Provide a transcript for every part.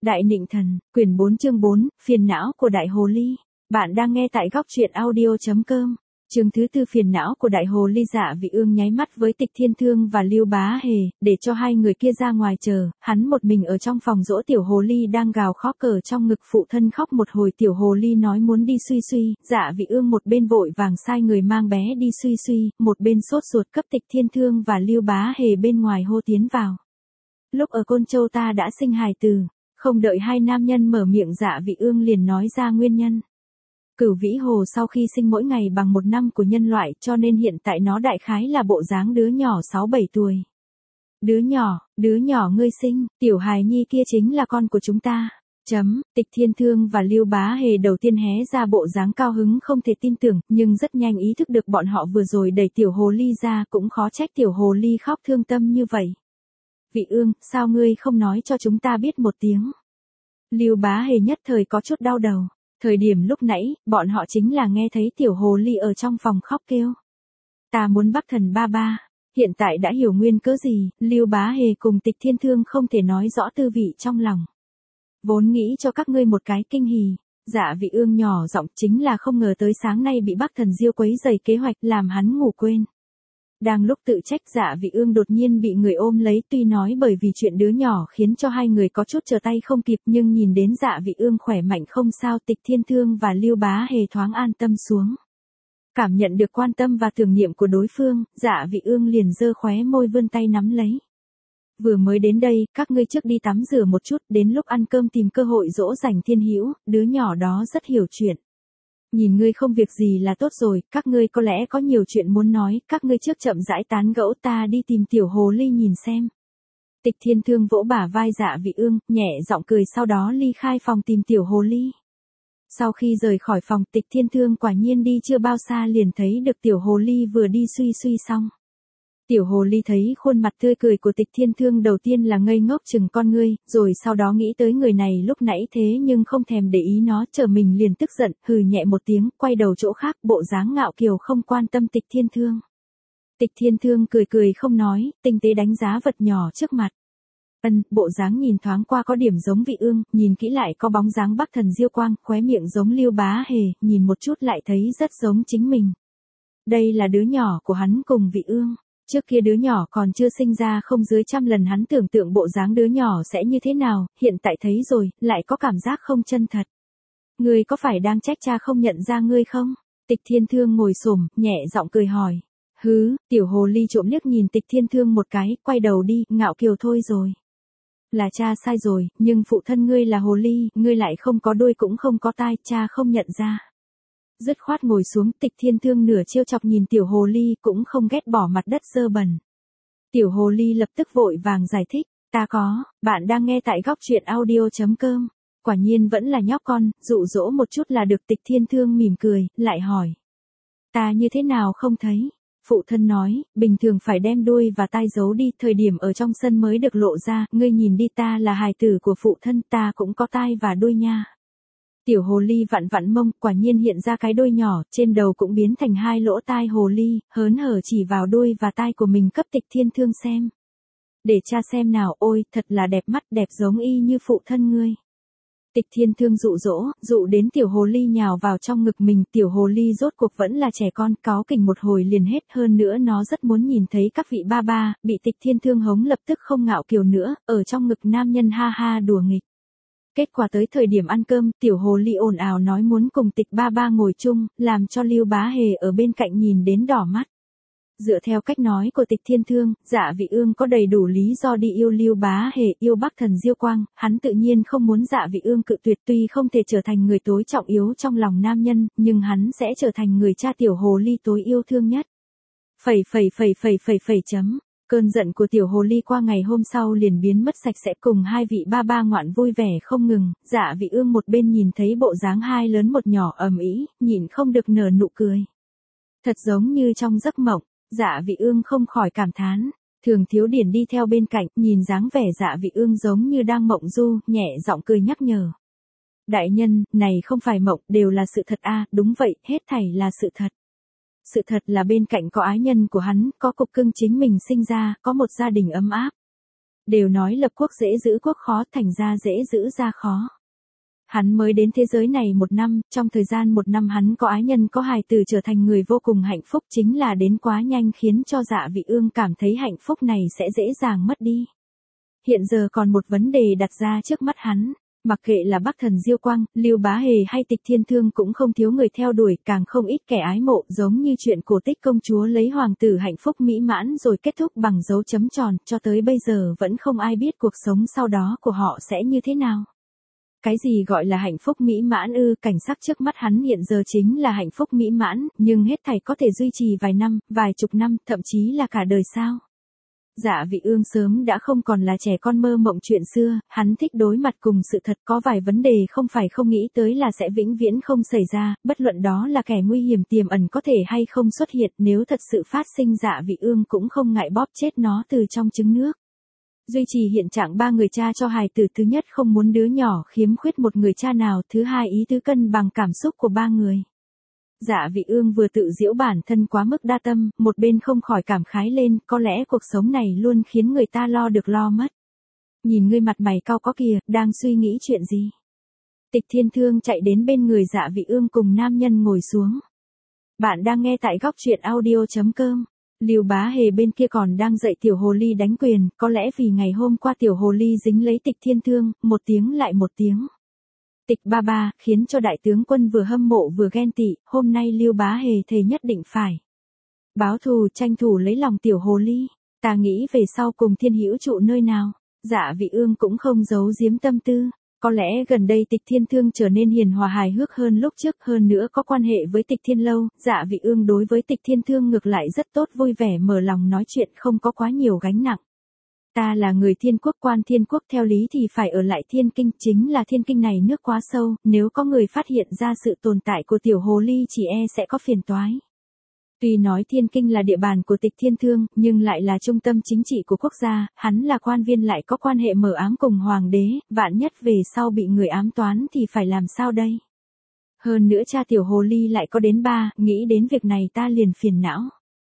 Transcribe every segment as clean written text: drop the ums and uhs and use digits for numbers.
Đại Nịnh Thần, quyển 4 chương 4, phiền não của Đại Hồ Ly. Bạn đang nghe tại góc truyện audio.com. Chương thứ tư, phiền não của Đại Hồ Ly. Dạ Vị Ương nháy mắt với Tịch Thiên Thương và Lưu Bá Hề, để cho hai người kia ra ngoài chờ, hắn một mình ở trong phòng dỗ tiểu hồ ly đang gào khóc cờ trong ngực phụ thân khóc một hồi. Tiểu hồ ly nói muốn đi suy suy, Dạ Vị Ương một bên vội vàng sai người mang bé đi suy suy, một bên sốt ruột cấp Tịch Thiên Thương và Lưu Bá Hề bên ngoài hô tiến vào. Lúc ở Côn Châu ta đã sinh hài tử. Không đợi hai nam nhân mở miệng, Dạ Vị Ương liền nói ra nguyên nhân. Cửu Vĩ Hồ sau khi sinh mỗi ngày bằng 1 năm của nhân loại, cho nên hiện tại nó đại khái là bộ dáng đứa nhỏ 6-7 tuổi. Đứa nhỏ ngươi sinh, tiểu hài nhi kia chính là con của chúng ta. Tịch Thiên Thương và Lưu Bá Hề đầu tiên hé ra bộ dáng cao hứng không thể tin tưởng, nhưng rất nhanh ý thức được bọn họ vừa rồi đẩy tiểu hồ ly ra, cũng khó trách tiểu hồ ly khóc thương tâm như vậy. Vị Ương, sao ngươi không nói cho chúng ta biết một tiếng? Lưu Bá Hề nhất thời có chút đau đầu. Thời điểm lúc nãy, bọn họ chính là nghe thấy tiểu hồ ly ở trong phòng khóc kêu. Ta muốn Bắc Thần ba ba. Hiện tại đã hiểu nguyên cớ gì, Lưu Bá Hề cùng Tịch Thiên Thương không thể nói rõ tư vị trong lòng. Vốn nghĩ cho các ngươi một cái kinh hỉ. Dạ Vị Ương nhỏ giọng, chính là không ngờ tới sáng nay bị Bắc Thần Diêu quấy rầy kế hoạch, làm hắn ngủ quên. Đang lúc tự trách, Dạ Vị Ương đột nhiên bị người ôm lấy, tuy nói bởi vì chuyện đứa nhỏ khiến cho hai người có chút trở tay không kịp, nhưng nhìn đến Dạ Vị Ương khỏe mạnh không sao, Tịch Thiên Thương và Lưu Bá Hề thoáng an tâm xuống. Cảm nhận được quan tâm và tưởng niệm của đối phương, Dạ Vị Ương liền giơ khóe môi vươn tay nắm lấy. Vừa mới đến đây, các ngươi trước đi tắm rửa một chút, đến lúc ăn cơm tìm cơ hội dỗ dành Thiên Hữu, đứa nhỏ đó rất hiểu chuyện. Nhìn ngươi không việc gì là tốt rồi, các ngươi có lẽ có nhiều chuyện muốn nói, các ngươi trước chậm rãi tán gẫu, ta đi tìm tiểu hồ ly nhìn xem. Tịch Thiên Thương vỗ bả vai Dạ Vị Ương, nhẹ giọng cười, sau đó ly khai phòng tìm tiểu hồ ly. Sau khi rời khỏi phòng, Tịch Thiên Thương quả nhiên đi chưa bao xa liền thấy được tiểu hồ ly vừa đi suy suy xong. Tiểu hồ ly thấy khuôn mặt tươi cười của Tịch Thiên Thương đầu tiên là ngây ngốc chừng con ngươi, rồi sau đó nghĩ tới người này lúc nãy thế nhưng không thèm để ý nó, trở mình liền tức giận, hừ nhẹ một tiếng, quay đầu chỗ khác, bộ dáng ngạo kiều không quan tâm Tịch Thiên Thương. Tịch Thiên Thương cười cười không nói, tinh tế đánh giá vật nhỏ trước mặt. Bộ dáng nhìn thoáng qua có điểm giống Vị Ương, nhìn kỹ lại có bóng dáng Bắc Thần Diêu quang, khóe miệng giống Lưu Bá Hề, nhìn một chút lại thấy rất giống chính mình. Đây là đứa nhỏ của hắn cùng Vị Ương. Trước kia đứa nhỏ còn chưa sinh ra không dưới 100 lần hắn tưởng tượng bộ dáng đứa nhỏ sẽ như thế nào, hiện tại thấy rồi, lại có cảm giác không chân thật. Ngươi có phải đang trách cha không nhận ra ngươi không? Tịch Thiên Thương ngồi xổm, nhẹ giọng cười hỏi. Tiểu hồ ly trộm liếc nhìn Tịch Thiên Thương một cái, quay đầu đi, ngạo kiều thôi rồi. Là cha sai rồi, nhưng phụ thân ngươi là hồ ly, ngươi lại không có đuôi cũng không có tai, cha không nhận ra. Dứt khoát ngồi xuống, Tịch Thiên Thương nửa trêu chọc nhìn tiểu hồ ly, cũng không ghét bỏ mặt đất dơ bẩn. Tiểu hồ ly lập tức vội vàng giải thích, bạn đang nghe tại góc truyện audio.com. Quả nhiên vẫn là nhóc con, dụ dỗ một chút là được. Tịch Thiên Thương mỉm cười, lại hỏi. Ta như thế nào không thấy? Phụ thân nói, bình thường phải đem đuôi và tai giấu đi, thời điểm ở trong sân mới được lộ ra, ngươi nhìn đi, ta là hài tử của phụ thân, ta cũng có tai và đuôi nha. Tiểu hồ ly vặn vặn mông, quả nhiên hiện ra cái đuôi nhỏ, trên đầu cũng biến thành 2 lỗ tai hồ ly, hớn hở chỉ vào đuôi và tai của mình cấp Tịch Thiên Thương xem. Để cha xem nào, ôi, thật là đẹp mắt, đẹp giống y như phụ thân ngươi. Tịch Thiên Thương dụ đến tiểu hồ ly nhào vào trong ngực mình, tiểu hồ ly rốt cuộc vẫn là trẻ con, cáu kỉnh một hồi liền hết, hơn nữa nó rất muốn nhìn thấy các vị ba ba, bị Tịch Thiên Thương hống lập tức không ngạo kiều nữa, ở trong ngực nam nhân ha ha đùa nghịch. Kết quả tới thời điểm ăn cơm, tiểu hồ ly ồn ào nói muốn cùng Tịch ba ba ngồi chung, làm cho Lưu Bá Hề ở bên cạnh nhìn đến đỏ mắt. Dựa theo cách nói của Tịch Thiên Thương, Dạ Vị Ương có đầy đủ lý do đi yêu Lưu Bá Hề, yêu Bắc Thần Diêu quang, hắn tự nhiên không muốn Dạ Vị Ương cự tuyệt, tuy không thể trở thành người tối trọng yếu trong lòng nam nhân, nhưng hắn sẽ trở thành người cha tiểu hồ ly tối yêu thương nhất. Cơn giận của tiểu hồ ly qua ngày hôm sau liền biến mất sạch sẽ, cùng hai vị ba ba ngoạn vui vẻ không ngừng. Dạ Vị Ương một bên nhìn thấy bộ dáng 2 lớn 1 nhỏ ầm ĩ, nhịn không được nở nụ cười. Thật giống như trong giấc mộng. Dạ Vị Ương không khỏi cảm thán. Thường Thiếu Điển đi theo bên cạnh, nhìn dáng vẻ Dạ Vị Ương giống như đang mộng du, nhẹ giọng cười nhắc nhở. Đại nhân, này không phải mộng, đều là sự thật a. Đúng vậy, hết thảy là sự thật. Sự thật là bên cạnh có ái nhân của hắn, có cục cưng chính mình sinh ra, có một gia đình ấm áp. Đều nói lập quốc dễ giữ quốc khó, thành ra dễ giữ ra khó. Hắn mới đến thế giới này 1 năm, trong thời gian 1 năm hắn có ái nhân có hài tử trở thành người vô cùng hạnh phúc, chính là đến quá nhanh khiến cho Dạ Vị Ương cảm thấy hạnh phúc này sẽ dễ dàng mất đi. Hiện giờ còn một vấn đề đặt ra trước mắt hắn. Mặc kệ là Bắc Thần Diêu Quang, Lưu Bá Hề hay Tịch Thiên Thương cũng không thiếu người theo đuổi, càng không ít kẻ ái mộ, giống như chuyện cổ tích công chúa lấy hoàng tử hạnh phúc mỹ mãn rồi kết thúc bằng dấu chấm tròn, cho tới bây giờ vẫn không ai biết cuộc sống sau đó của họ sẽ như thế nào. Cái gì gọi là hạnh phúc mỹ mãn ư? Cảnh sắc trước mắt hắn hiện giờ chính là hạnh phúc mỹ mãn, nhưng hết thảy có thể duy trì vài năm, vài chục năm, thậm chí là cả đời sao? Dạ Vị Ương sớm đã không còn là trẻ con mơ mộng chuyện xưa, hắn thích đối mặt cùng sự thật, có vài vấn đề không phải không nghĩ tới là sẽ vĩnh viễn không xảy ra, bất luận đó là kẻ nguy hiểm tiềm ẩn có thể hay không xuất hiện, nếu thật sự phát sinh Dạ Vị Ương cũng không ngại bóp chết nó từ trong trứng nước. Duy trì hiện trạng 3 người cha cho hài tử, thứ nhất không muốn đứa nhỏ khiếm khuyết một người cha nào, thứ hai ý tứ cân bằng cảm xúc của 3 người. Dạ Vị Ương vừa tự giễu bản thân quá mức đa tâm, một bên không khỏi cảm khái lên, có lẽ cuộc sống này luôn khiến người ta lo được lo mất. Nhìn ngươi mặt mày cau có kìa, đang suy nghĩ chuyện gì? Tịch Thiên Thương chạy đến bên người Dạ Vị Ương cùng nam nhân ngồi xuống. Bạn đang nghe tại góc truyện audio.com. Lưu Bá Hề bên kia còn đang dạy tiểu hồ ly đánh quyền, có lẽ vì ngày hôm qua tiểu hồ ly dính lấy Tịch Thiên Thương, một tiếng lại một tiếng. Tịch ba ba, khiến cho đại tướng quân vừa hâm mộ vừa ghen tị, hôm nay Lưu Bá Hề thề nhất định phải báo thù, tranh thủ lấy lòng tiểu hồ ly. Ta nghĩ về sau cùng Thiên Hữu trụ nơi nào. Dạ Vị Ương cũng không giấu giếm tâm tư. Có lẽ gần đây Tịch Thiên Thương trở nên hiền hòa hài hước hơn lúc trước, hơn nữa có quan hệ với Tịch Thiên Lâu, Dạ Vị Ương đối với Tịch Thiên Thương ngược lại rất tốt, vui vẻ mở lòng nói chuyện, không có quá nhiều gánh nặng. Ta là người Thiên Quốc, quan Thiên Quốc, theo lý thì phải ở lại Thiên Kinh, chính là Thiên Kinh này nước quá sâu, nếu có người phát hiện ra sự tồn tại của tiểu hồ ly chỉ e sẽ có phiền toái. Tuy nói Thiên Kinh là địa bàn của Tịch Thiên Thương, nhưng lại là trung tâm chính trị của quốc gia, hắn là quan viên lại có quan hệ mờ ám cùng hoàng đế, vạn nhất về sau bị người ám toán thì phải làm sao đây? Hơn nữa cha tiểu hồ ly lại có đến 3, nghĩ đến việc này ta liền phiền não.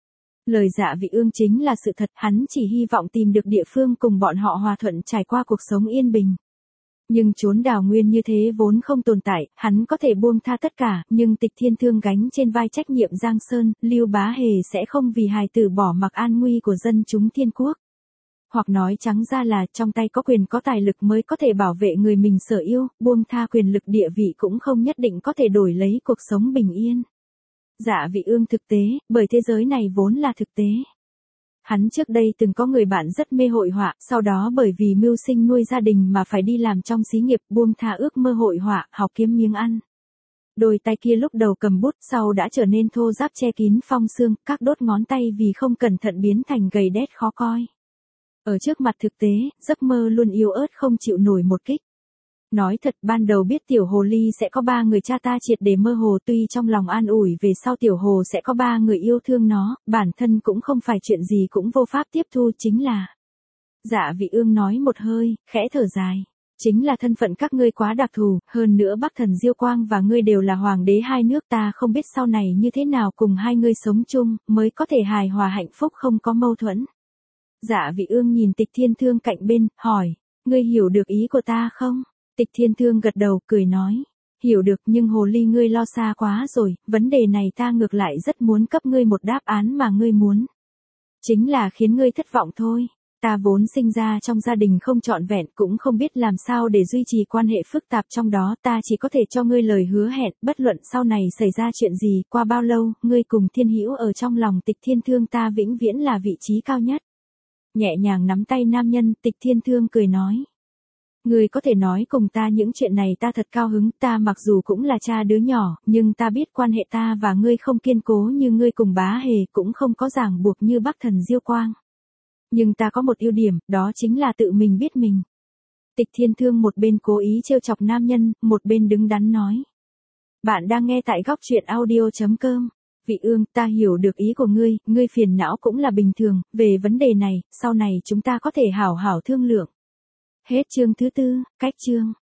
Lời Dạ Vị Ương chính là sự thật, hắn chỉ hy vọng tìm được địa phương cùng bọn họ hòa thuận trải qua cuộc sống yên bình. Nhưng chốn đào nguyên như thế vốn không tồn tại, hắn có thể buông tha tất cả, nhưng Tịch Thiên Thương gánh trên vai trách nhiệm Giang Sơn, Lưu Bá Hề sẽ không vì hài tử bỏ mặc an nguy của dân chúng Thiên Quốc. Hoặc nói trắng ra là trong tay có quyền có tài lực mới có thể bảo vệ người mình sở yêu, buông tha quyền lực địa vị cũng không nhất định có thể đổi lấy cuộc sống bình yên. Dạ Vị Ương thực tế, bởi thế giới này vốn là thực tế. Hắn trước đây từng có người bạn rất mê hội họa, sau đó bởi vì mưu sinh nuôi gia đình mà phải đi làm trong xí nghiệp, buông tha ước mơ hội họa, học kiếm miếng ăn. Đôi tay kia lúc đầu cầm bút, sau đã trở nên thô ráp che kín phong xương, các đốt ngón tay vì không cẩn thận biến thành gầy đét khó coi. Ở trước mặt thực tế, giấc mơ luôn yếu ớt không chịu nổi một kích. Nói thật, ban đầu biết tiểu hồ ly sẽ có 3 người cha ta triệt để mơ hồ, tuy trong lòng an ủi về sau tiểu hồ sẽ có 3 người yêu thương nó, bản thân cũng không phải chuyện gì cũng vô pháp tiếp thu, chính là. Dạ Vị Ương nói một hơi, khẽ thở dài. Chính là thân phận các ngươi quá đặc thù, hơn nữa Bắc Thần Diêu Quang và ngươi đều là hoàng đế hai nước, ta không biết sau này như thế nào cùng hai ngươi sống chung, mới có thể hài hòa hạnh phúc không có mâu thuẫn. Dạ Vị Ương nhìn Tịch Thiên Thương cạnh bên, hỏi, ngươi hiểu được ý của ta không? Tịch Thiên Thương gật đầu, cười nói, hiểu được, nhưng hồ ly ngươi lo xa quá rồi, vấn đề này ta ngược lại rất muốn cấp ngươi một đáp án mà ngươi muốn. Chính là khiến ngươi thất vọng thôi. Ta vốn sinh ra trong gia đình không trọn vẹn, cũng không biết làm sao để duy trì quan hệ phức tạp trong đó, ta chỉ có thể cho ngươi lời hứa hẹn, bất luận sau này xảy ra chuyện gì, qua bao lâu, ngươi cùng Thiên Hữu ở trong lòng Tịch Thiên Thương ta vĩnh viễn là vị trí cao nhất. Nhẹ nhàng nắm tay nam nhân, Tịch Thiên Thương cười nói. Ngươi có thể nói cùng ta những chuyện này ta thật cao hứng, ta mặc dù cũng là cha đứa nhỏ, nhưng ta biết quan hệ ta và ngươi không kiên cố như ngươi cùng Bá Hề, cũng không có ràng buộc như Bắc Thần Diêu Quang. Nhưng ta có một ưu điểm, đó chính là tự mình biết mình. Tịch Thiên Thương một bên cố ý trêu chọc nam nhân, một bên đứng đắn nói. Bạn đang nghe tại góc truyện audio.com. Vị Ương, ta hiểu được ý của ngươi phiền não cũng là bình thường, về vấn đề này, sau này chúng ta có thể hảo hảo thương lượng. Hết chương thứ 4, cách chương.